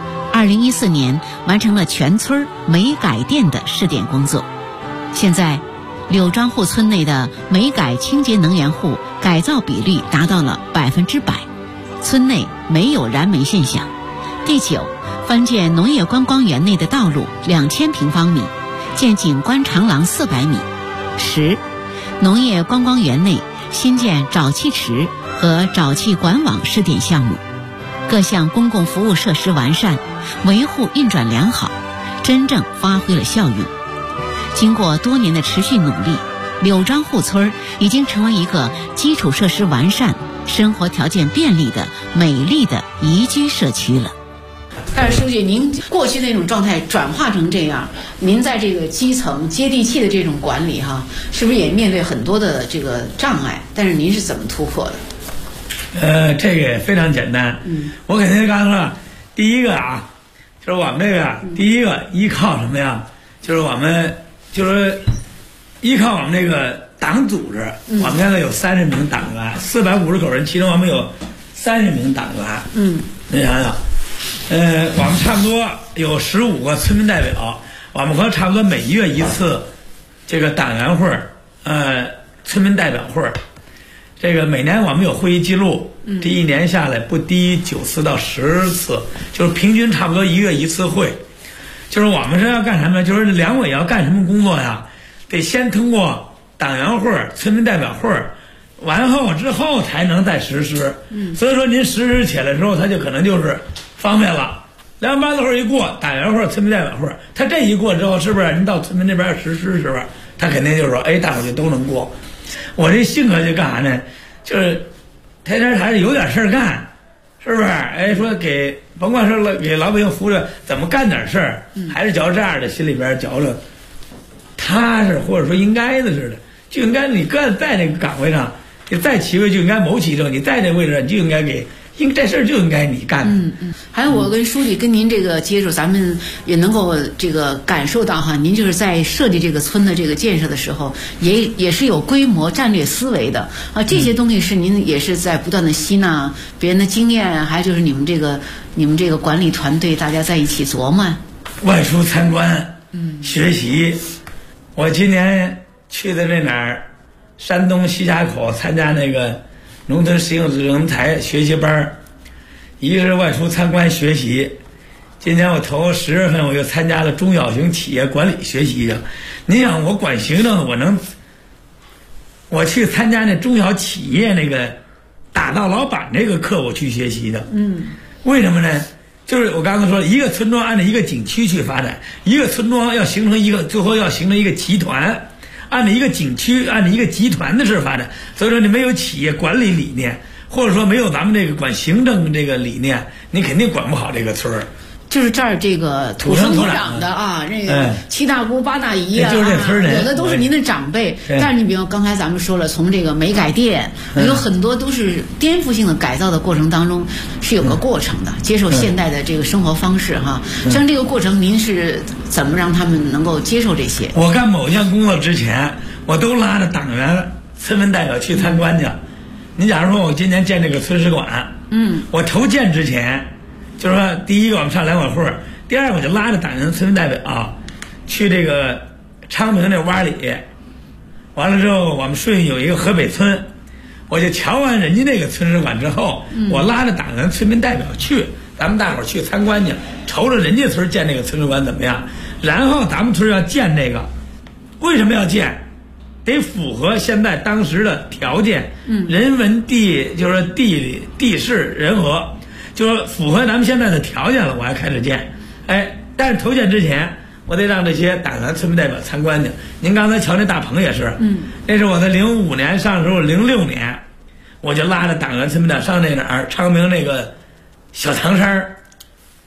Speaker 2: 8，2014年完成了全村煤改电的试点工作。现在柳庄户村内的煤改清洁能源户改造比率达到了100%，村内没有燃煤现象。第9，翻建农业观光园内的道路2000平方米，建景观长廊400米。10，农业观光园内新建沼气池和沼气管网试点项目，各项公共服务设施完善，维护运转良好，真正发挥了效用。经过多年的持续努力，柳庄户村已经成为一个基础设施完善、生活条件便利的美丽的宜居社区了。
Speaker 10: 但是书记，您过去那种状态转化成这样，您在这个基层接地气的这种管理是不是也面对很多的这个障碍？但是您是怎么突破
Speaker 9: 的？这个也非常简单。我肯定刚才说，第一个就是我们这个第一个依靠什么呀？就是我们就是依靠我们这个党组织，我们现在有30名党员，450口人，其中我们有30名党员。你想想。我们差不多有15个村民代表，我们和差不多每月一次这个党员会，村民代表会，这个每年我们有会议记录，这一年下来不低9次到10次，就是平均差不多1月1次会。就是我们是要干什么？就是两委要干什么工作呀？得先通过党员会、村民代表会，完后之后才能再实施。所以说您实施起来之后，它就可能就是方便了。两班子会一过，党员会、村民代表会，他这一过之后，是不是您到村民那边实施，是不是他肯定就是说，大伙就都能过。我这性格就干啥呢？就是天天还是有点事儿干，是不是？说甭管是给老百姓服务，怎么干点事儿，还是觉这样的心里边觉着踏实，或者说应该的似的，就应该你搁在那个岗位上，你在其位就应该谋其政，你在这位置上就应该这事儿就应该你干。
Speaker 10: 还有我跟书记跟您这个接触，咱们也能够这个感受到您就是在设计这个村的这个建设的时候，也是有规模战略思维的这些东西是您也是在不断的吸纳别人的经验，还有就是你们这个管理团队大家在一起琢磨。
Speaker 9: 外出参观，学习。我今年去的那哪儿，山东西峡口参加那个农村实用人才学习班，一个是外出参观学习。今年我头10月份我又参加了中小型企业管理学习的。你想我管行政，我去参加那中小企业那个打造老板这个课，我去学习的。为什么呢？就是我刚刚说，一个村庄按照一个景区去发展，一个村庄要形成最后要形成一个集团。按照一个景区，按照一个集团的事发展，所以说你没有企业管理理念，或者说没有咱们这个管行政这个理念，你肯定管不好这个村儿。
Speaker 10: 就是这儿这个土生土长的这个7大姑8大姨
Speaker 9: 就是这村人，
Speaker 10: 有的都是您的长辈。但是你比如刚才咱们说了，从这个煤改电，有很多都是颠覆性的改造的过程当中是有个过程的，接受现代的这个生活方式像这个过程，您是怎么让他们能够接受这些？
Speaker 9: 我干某项工作之前，我都拉着党员、村民代表去参观去。你假如说我今年建这个村史馆，我头建之前。就是说，第一个我们上两委会，第二个我就拉着党员、村民代表去这个昌平那洼里，完了之后我们顺义有一个河北村，我就瞧完人家那个村史馆之后，我拉着党员、村民代表去，咱们大伙儿去参观去，瞅瞅人家村建这个村史馆怎么样，然后咱们村要建这个，为什么要建？得符合现在当时的条件，人文就是说地势人和。就是符合咱们现在的条件了，我还开始建。但是投建之前，我得让这些党员、村民代表参观去。您刚才瞧那大棚也是，那是我在05年上的时候，06年我就拉着党员、村民代表上那哪儿昌平那个小唐山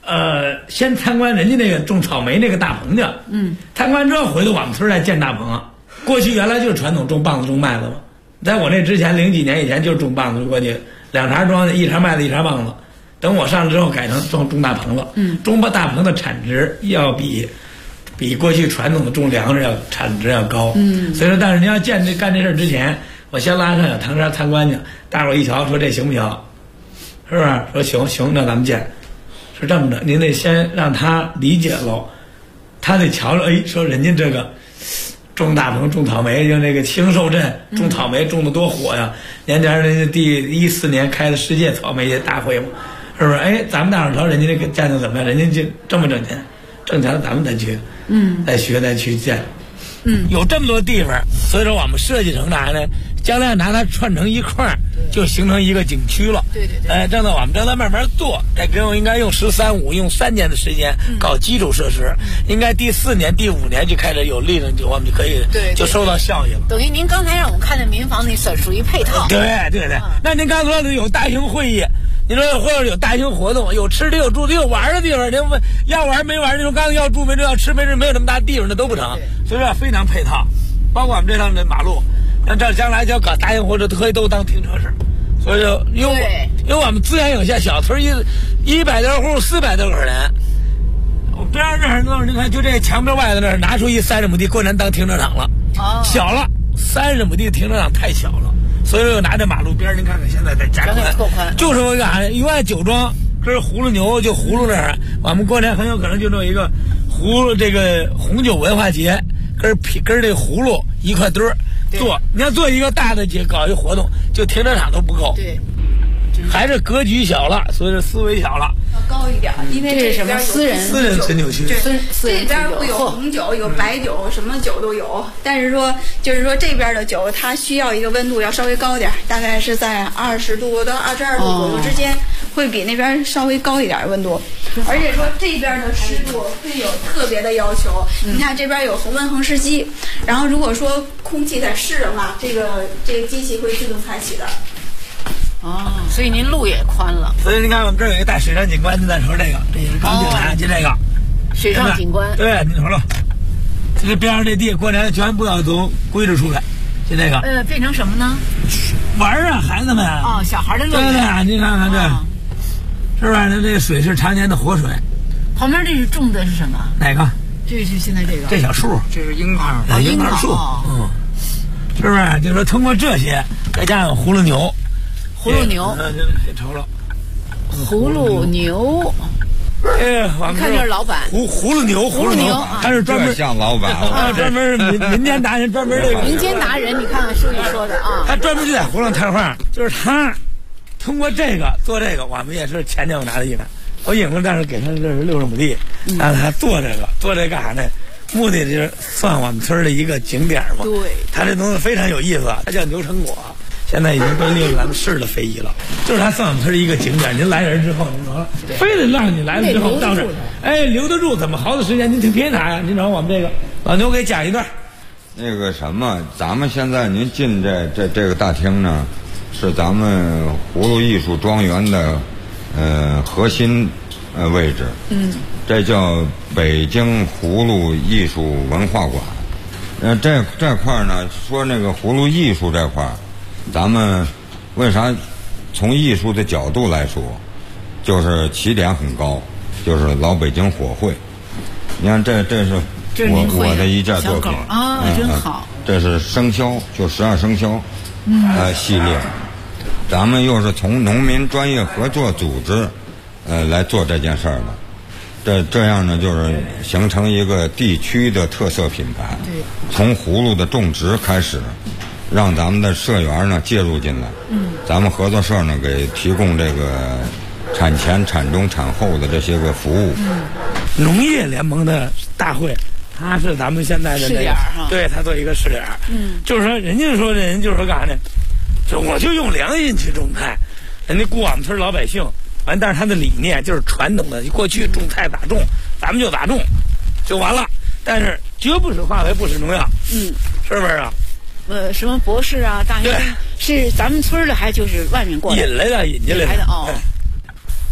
Speaker 9: 先参观人家那个种草莓那个大棚去。参观之后回到我们村来建大棚。过去原来就是传统种棒子种麦子嘛，在我那之前0几年以前就是种棒子，过去2茬庄稼，1茬麦子1茬棒子。等我上了之后改成种大棚了。种大棚的产值要比过去传统的种粮食产值要高。所以说，但是您要干这事之前，我先拉上小唐山参观去，大伙儿一瞧说这行不行？是不是？说行，那咱们建。是这么着，您得先让他理解喽，他得瞧着，说人家这个种大棚种草莓，就那个青寿镇种草莓种的多火呀！年前人家第14年开的世界草莓节大会嘛，是不是？咱们大伙儿瞧人家这个建的怎么样？人家就这么挣钱，挣钱了咱们再去，再学再去建。有这么多地方，所以说我们设计成啥呢？将来拿它串成一块儿，就形成一个景区了。对。正在我们正在慢慢做，这跟我应该用13、15用3年的时间搞基础设施，应该第4年、第5年就开始有利润，我们就可以就收到效益了。
Speaker 10: 等于您刚才让我们看的民房那算属于配套。对。
Speaker 9: 那您刚才说的有大型会议。你说或者有大型活动，有吃的有住的有玩的地方，您要玩没玩那种，刚才要住没住要吃没吃，没有这么大地方那都不成，所以说非常配套。包括我们这趟的马路，像这将来就要搞大型活动，可以都当停车室。所以说，因为我们资源有限，小村100多户400多口人，我边上这儿弄，你看就这墙边外的那儿拿出一30亩地，过年当停车场了。小了，30亩地停车场太小了。所以说拿着马路边，您看看现在在加宽，就是我干啥呢？一万酒庄跟葫芦牛就葫芦那儿，我们过年很有可能就弄一个葫芦这个红酒文化节，跟这个葫芦一块堆儿做。你要做一个大的节，搞一活动，就停车场都不够。对，还是格局小了，所以说思维小了。
Speaker 5: 要高一点，因为这
Speaker 10: 什么私人
Speaker 9: 存酒区，
Speaker 5: 这边会有红酒、有白酒，什么酒都有。但是说，就是说这边的酒，它需要一个温度要稍微高点，大概是在20度到22度左右之间，会比那边稍微高一点温度。而且说这边的湿度会有特别的要求。你看这边有恒温恒湿机，然后如果说空气太湿的话，这个机器会自动开启的。
Speaker 10: 所以您路也宽了。
Speaker 9: 所以你看我们这儿有一个大水上景观，就在说这个也是刚进来，就这个
Speaker 10: 水上景观。
Speaker 9: 对，你瞅瞅，这边上这地过年全部要都归置出来，就这个。
Speaker 10: 变成什么呢？
Speaker 9: 玩啊，孩子们。
Speaker 10: 小孩的乐园。
Speaker 9: 对，你看看这，是不是？这个水是常年的活水。
Speaker 10: 旁边这是种的是什么？
Speaker 9: 哪个？
Speaker 10: 这是现在这个。
Speaker 9: 这小树，
Speaker 6: 这是樱桃。
Speaker 9: 樱桃树。是不是？就是说通过这些，再加上葫芦牛。
Speaker 10: 葫芦牛，
Speaker 9: 瞅瞅，
Speaker 10: 葫芦牛，
Speaker 9: 我
Speaker 10: 看这是老板，
Speaker 9: 葫芦牛，他是专门
Speaker 3: 像老板，
Speaker 9: 专门民间达人，专门这个
Speaker 10: 民间达人，你看看书里说的啊，
Speaker 9: 他专门就在葫芦摊话，就是他通过这个做这个，我们也是钱就拿了一百，我引了，但是给他这是60亩地，让他做这干啥呢？目的就是算我们村的一个景点嘛。
Speaker 10: 对，
Speaker 9: 他这东西非常有意思，它叫牛成果。现在已经被列入咱们市的非遗了，就是它算我们村一个景点。您来人之后，您说非得让你来了之后到这儿，留得住，怎么好的时间您挺偏袒呀？您瞅我们这个老牛给讲一段。
Speaker 3: 那个什么，咱们现在您进这个大厅呢，是咱们葫芦艺术庄园的核心位置。这叫北京葫芦艺术文化馆。这块呢，说那个葫芦艺术这块。咱们为啥从艺术的角度来说，就是起点很高，就是老北京火绘。你看这是我的一件作品
Speaker 10: 啊，真好。
Speaker 3: 这是生肖，就12生肖系列。咱们又是从农民专业合作组织来做这件事儿的。这样呢，就是形成一个地区的特色品牌。
Speaker 10: 对，
Speaker 3: 从葫芦的种植开始。让咱们的社员呢介入进来，咱们合作社呢给提供这个产前、产中、产后的这些个服务。
Speaker 9: 农业联盟的大会，它是咱们现在的那个，对，它做一个试点。就是说，人家说人就是说干啥呢？就我就用良心去种菜，人家雇我们村老百姓，完，但是他的理念就是传统的，过去种菜咋种，咱们就咋种，就完了。但是绝不使化肥，不使农药，是不是啊？
Speaker 10: 什么博士啊，大学是咱们村的，还就是外面过来
Speaker 9: 引进来的哦。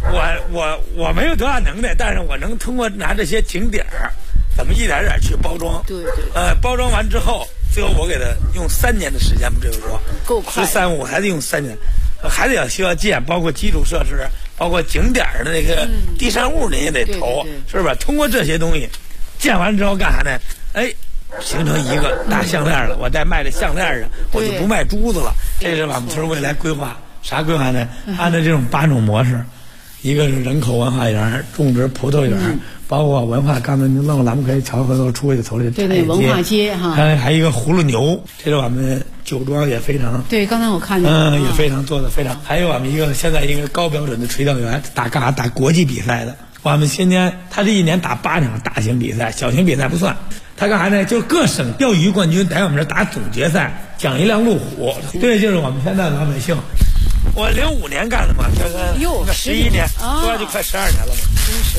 Speaker 9: 我没有多大能耐，但是我能通过拿这些景点儿，怎么一点点去包装。
Speaker 10: 对。
Speaker 9: 包装完之后，最后我给他用3年的时间，这就是说
Speaker 10: 够快。
Speaker 9: 13我还得用3年，还得需要建，包括基础设施，包括景点的那个地上物，你也得投，是吧？通过这些东西建完之后干啥呢？形成一个大项链了。我再卖这项链上，我就不卖珠子了。这是我们村未来规划。啥规划呢？按照这种8种模式，一个是人口文化园、种植葡萄园，包括文化。刚才您问咱们可以调回头出去走这
Speaker 10: 对文化街哈。
Speaker 9: 还有一个葫芦牛，这是我们酒庄也非常
Speaker 10: 对。刚才我看见
Speaker 9: 也非常做的非常。还有我们现在一个高标准的垂钓员，打国际比赛的。我们今年他这一年打8场大型比赛，小型比赛不算。他干啥呢？就是各省钓鱼冠军在我们这打总决赛，奖一辆路虎。对，就是我们现在的老百姓。我05年干的嘛，这个11年，多就快12年了嘛。
Speaker 10: 真是，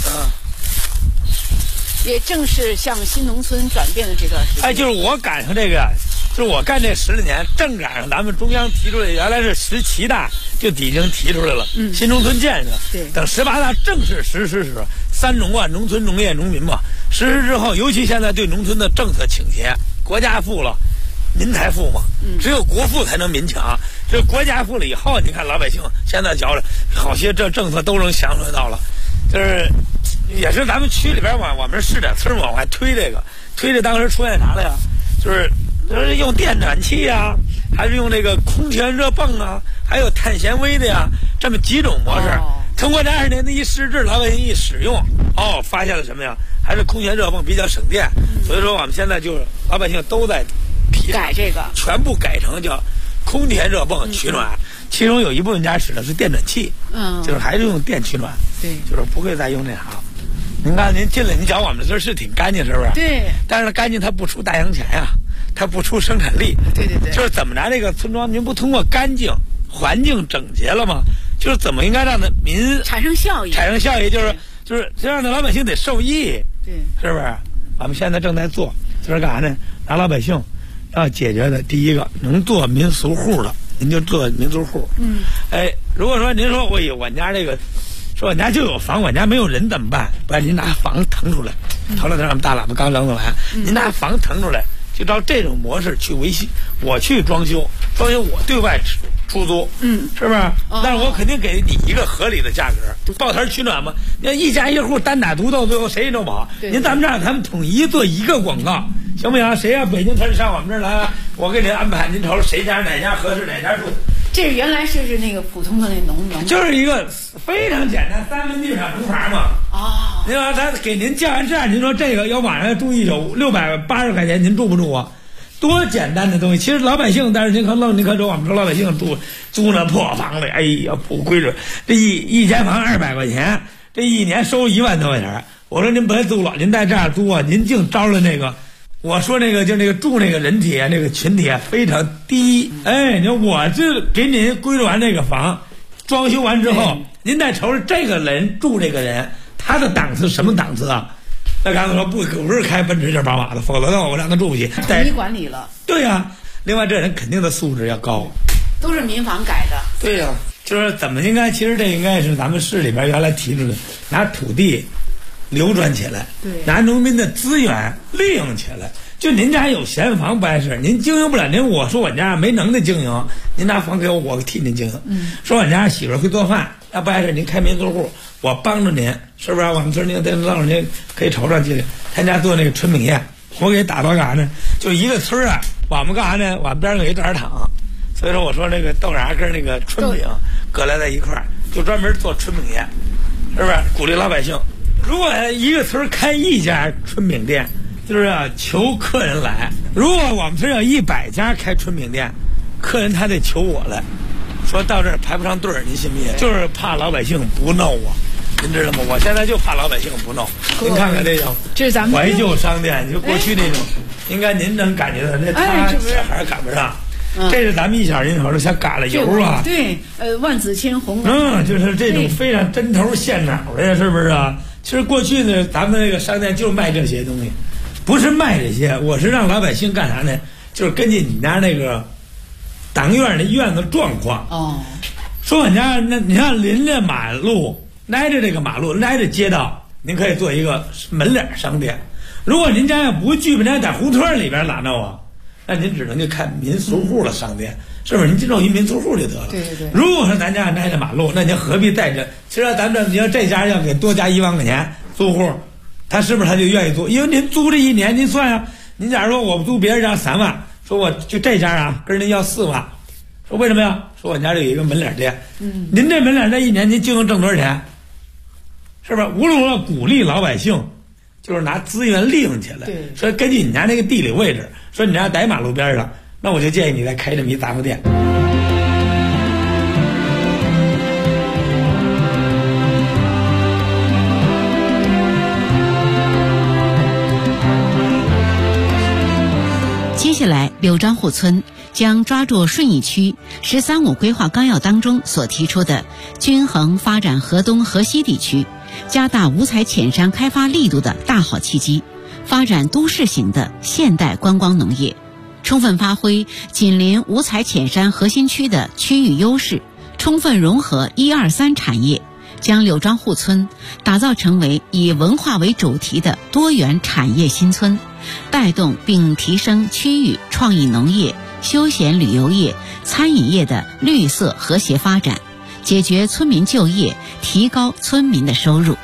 Speaker 10: 也正是向新农村转变的这段时间。
Speaker 9: 就是我赶上这个，就是我干这10年，正赶上咱们中央提出来，原来是17大就已经提出来了，新农村建设。
Speaker 10: 对，
Speaker 9: 等18大正式实施时，3农啊，农村、农业、农民嘛，实施之后，尤其现在对农村的政策倾斜，国家富了。民才富嘛，只有国富才能民强。这国家富了以后，你看老百姓现在觉着好些这政策都能享受到了，就是也是咱们区里边我们市的村往外推这当时出现啥了呀？就是用电暖气啊，还是用这个空气热泵啊，还有碳纤维的呀，这么几种模式。通过这20年的一实质，老百姓一使用，发现了什么呀？还是空气热泵比较省电。所以说我们现在就是老百姓都在
Speaker 10: 改这个，
Speaker 9: 全部改成叫空调热泵取暖，其中有一部分家使的是电暖气，就是还是用电取暖，
Speaker 10: 对，
Speaker 9: 就是不会再用那啥。您看您进来，您瞧我们这是挺干净，是不是？
Speaker 10: 对。
Speaker 9: 但是干净它不出大洋钱呀，它不出生产力。
Speaker 10: 对。
Speaker 9: 就是怎么着这个村庄，您不通过干净环境整洁了吗？就是怎么应该让民
Speaker 10: 产生效益，
Speaker 9: 就是让那老百姓得受益，
Speaker 10: 对，
Speaker 9: 是不是？我们现在正在做，就是干啥呢？让老百姓。要解决的第一个，能做民俗户的，您就做民俗户。如果说您说我家这个，说我家就有房，我家没有人怎么办？不然您拿房腾出来，头两天我们大喇叭刚整完，您拿房腾出来，就照这种模式去维系，我去装修我对外出租，是不是？但是我肯定给你一个合理的价格，抱团取暖嘛。你一家一户单打独斗，最后谁也弄不好。您咱们这样，咱们统一做一个广告。行不行？谁要北京城上我们这儿来，我给您安排，您瞅谁家哪家合适哪家住。
Speaker 10: 这原来是那个普通的那农，
Speaker 9: 就是一个非常简单3分地上农房嘛。您说他给您建完这样，您说这个要晚上住一宿680块钱，您住不住啊？多简单的东西，其实老百姓，但是您可说我们说老百姓租那破房里，哎呀不规矩，这一间房200块钱，这一年收1万多块钱。我说您别租了，您在这儿租啊，您净招了那个。我说那个就那个住那个人体那个群体非常低，你说我这给您规划完这个房，装修完之后，您再瞅瞅这个人住这个人，他的档次什么档次啊？那刚才说不是开奔驰就是宝马的，否则的话我让他住不起。
Speaker 10: 统一管理了。
Speaker 9: 对呀，另外这人肯定的素质要高。
Speaker 10: 都是民房改的。
Speaker 9: 对呀，就是怎么应该，其实这应该是咱们市里边原来提出的，拿土地流转起来，
Speaker 10: 对，
Speaker 9: 拿农民的资源利用起来。就您家有闲房不碍事，您经营不了，我说我家没能耐经营，您拿房给我，我替您经营。说我家媳妇会做饭，要不碍事，您开民宿户，我帮着您，是不是？我们村您让您可以瞅瞅去，他家做那个春饼宴，我给打到干啥呢？就一个村啊，我们干啥呢？我们边上有一豆芽厂，所以说我说那个豆芽跟那个春饼搁来在一块儿，就专门做春饼宴，是不是？鼓励老百姓。如果一个村开一家春饼店，就是求客人来。如果我们村有100家开春饼店，客人他得求我来，说到这儿排不上队儿，您信不信？就是怕老百姓不闹我，您知道吗？我现在就怕老百姓不闹。您看看这种，
Speaker 10: 这是咱们
Speaker 9: 怀旧商店，就过去那种，应该您能感觉到，那他小孩赶不上。这是咱们一小人口的像嘎啦油啊，
Speaker 10: 对，万紫千红，
Speaker 9: 就是这种非常针头线脑的，是不是啊？其实过去呢，咱们那个商店就卖这些东西，不是卖这些，我是让老百姓干啥呢？就是根据你家那个党院的院子状况， 说我家那你看临着马路，挨着这个马路，挨着街道，您可以做一个门脸商店。如果您家要不具备，您在胡同里边哪弄啊？那您只能去看民俗户的商店，是不是？您进入一民俗户就得了。
Speaker 10: 对对对。
Speaker 9: 如果说咱家挨着马路，那您何必带着？其实咱你要这家要给多加1万块钱租户，他是不是他就愿意租？因为您租这一年，您算呀，您假如说我租别人家3万，说我就这家啊跟人家要4万，说为什么呀？说我家这有一个门脸店，您这门脸店一年您就能挣多少钱？是不是？无论如何鼓励老百姓，就是拿资源利用起来。
Speaker 10: 对，
Speaker 9: 说根据你家那个地理位置，说你家在马路边上，那我就建议你再开这么一杂货店。
Speaker 2: 接下来，柳庄户村将抓住顺义区“十三五”规划纲要当中所提出的均衡发展河东河西地区，加大五彩浅山开发力度的大好契机，发展都市型的现代观光农业，充分发挥紧邻五彩浅山核心区的区域优势，充分融合1、2、3产业，将柳庄户村打造成为以文化为主题的多元产业新村，带动并提升区域创意农业、休闲旅游业、餐饮业的绿色和谐发展，解决村民就业，提高村民的收入。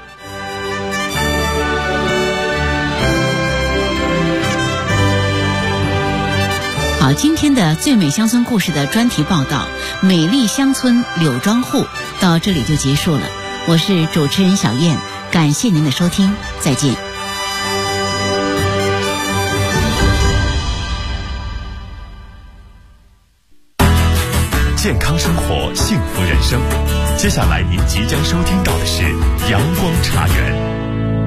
Speaker 2: 好，今天的最美乡村故事的专题报道《美丽乡村柳庄户》到这里就结束了。我是主持人小燕，感谢您的收听，再见。
Speaker 1: 健康生活，幸福人生。接下来您即将收听到的是阳光茶园。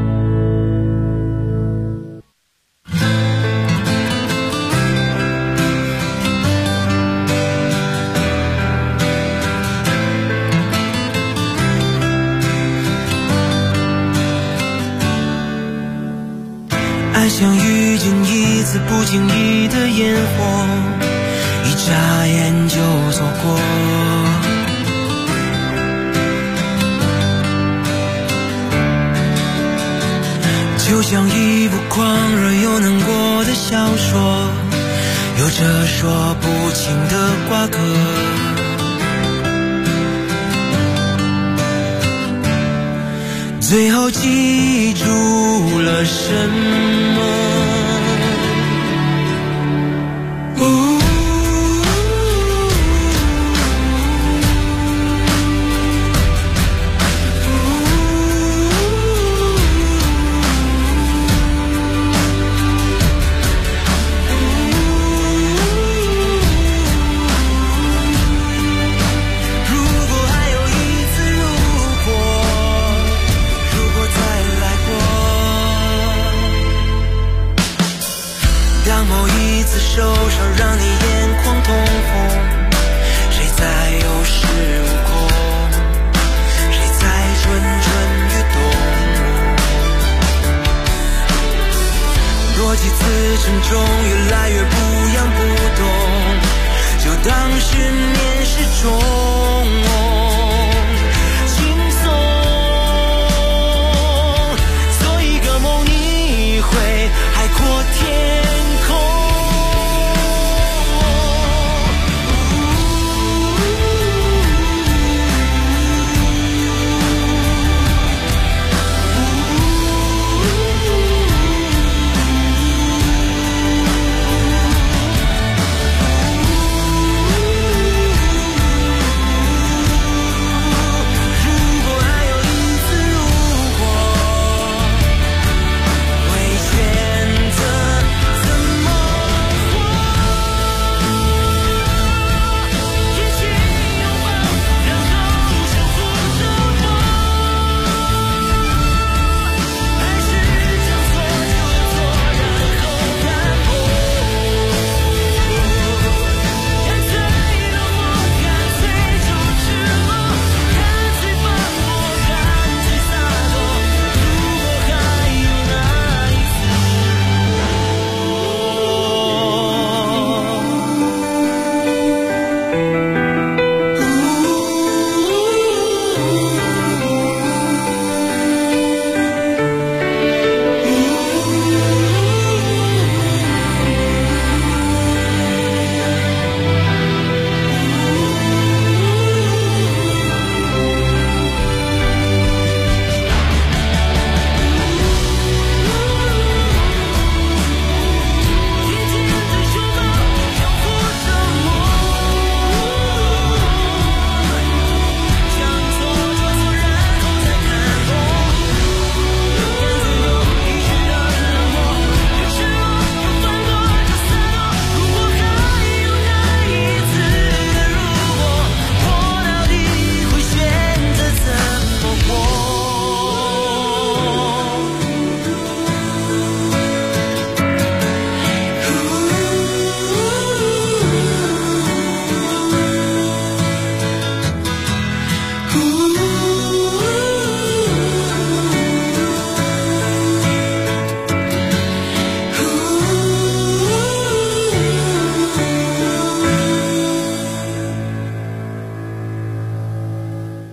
Speaker 11: 爱像遇见一次不经意的烟火，一眨眼就错过。就像一部狂热又难过的小说，有着说不清的瓜葛。最后记住了什么？受伤让你眼眶通红，谁在有恃无恐，谁在蠢蠢欲动。若几次沉重越来越不痒不动，就当是面试中轻松。做一个梦你会海阔天空。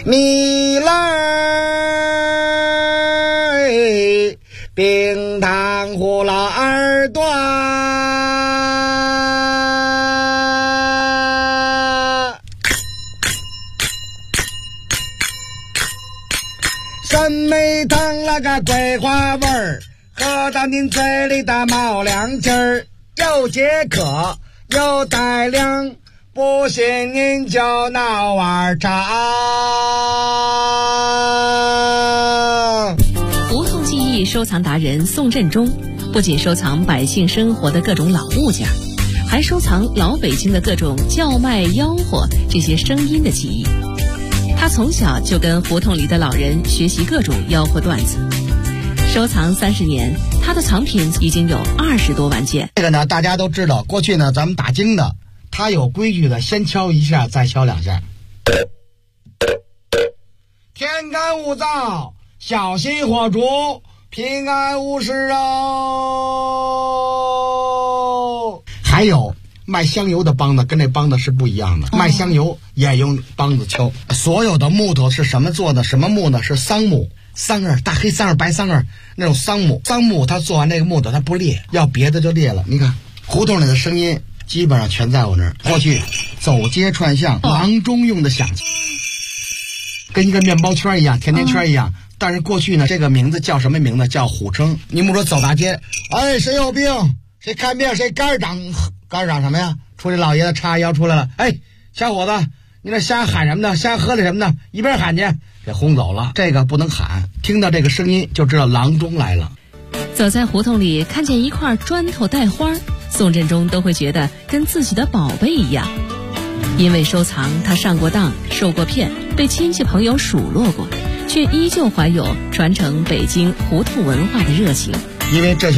Speaker 12: 米来冰糖葫芦耳朵，酸梅汤那个桂花味儿，喝到您嘴里的冒凉气儿，又解渴又带凉，不信您就闹碗茶。
Speaker 13: 胡同记忆收藏达人宋振中不仅收藏百姓生活的各种老物件，还收藏老北京的各种叫卖吆喝这些声音的记忆。他从小就跟胡同里的老人学习各种吆喝段子，收藏30年，他的藏品已经有20多万件。
Speaker 12: 这个呢，大家都知道，过去呢，咱们打更的，他有规矩的，先敲一下，再敲2下。天干物燥，小心火烛，平安无事哦。还有卖香油的梆子跟这梆子是不一样的，卖香油也用梆子敲。所有的木头是什么做的？什么木呢？是桑木，桑儿，大黑桑儿、白桑儿那种桑木。桑木它做完这个木头它不裂，要别的就裂了。你看胡同里的声音基本上全在我那儿。过去走街串巷，郎中用的响器，跟一个面包圈一样，甜甜圈一样。但是过去呢，这个名字叫什么名字？叫虎称。你们说走大街，哎，谁有病？谁看病？谁肝长？肝长什么呀？出这老爷子叉腰出来了，哎，小伙子，你这瞎喊什么呢？瞎喝的什么呢？一边喊去，给轰走了。这个不能喊，听到这个声音就知道郎中来了。
Speaker 13: 走在胡同里，看见一块砖头带花，宋振中都会觉得跟自己的宝贝一样。因为收藏，他上过当，受过骗，被亲戚朋友数落过，却依旧怀有传承北京胡同文化的热情。
Speaker 12: 因为这些